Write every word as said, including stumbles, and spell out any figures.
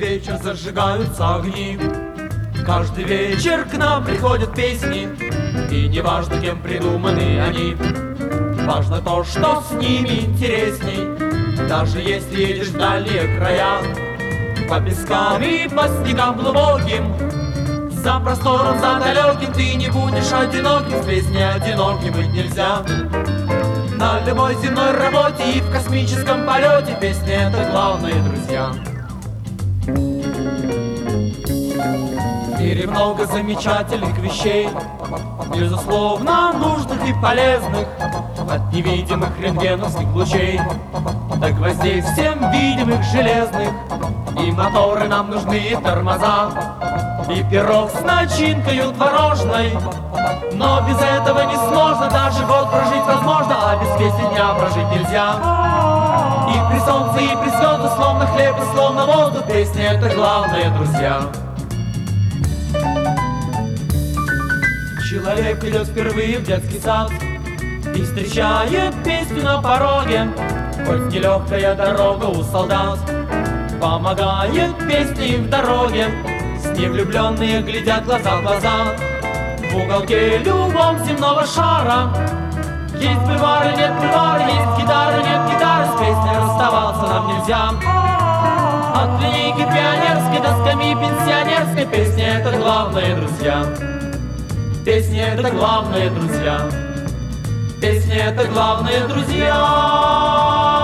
вечер зажигаются огни. Каждый вечер к нам приходят песни, и не важно, кем придуманы они. Важно то, что с ними интересней, даже если едешь в дальние края. По пескам и по снегам глубоким, за простором, за далеким, ты не будешь одиноким. В песне одиноким быть нельзя. На любой земной работе и в космическом полете песня — это главное, друзья. В мире много замечательных вещей, безусловно, нужных и полезных, от невидимых рентгеновских лучей до гвоздей всем видимых железных. И моторы нам нужны, и тормоза, и пирог с начинкою творожной. Но без этого не сложно, даже год прожить возможно, а без песни дня прожить нельзя. И при солнце, и при звездах, словно хлеб и словно воздух, песня — это главное, друзья. Человек идет впервые в детский сад и встречает песню на пороге. Хоть нелегкая дорога у солдат, помогает песни в дороге. С ней влюбленные глядят глаза в глаза. В уголке любом земного шара есть бульвары, нет бульвара, есть гитара, нет гитары. С песней расставаться нам нельзя. От линейки пионерской до скамьи пенсионерской песня — это главное, друзья. Песня — это главное, друзья. Песня — это главное, друзья.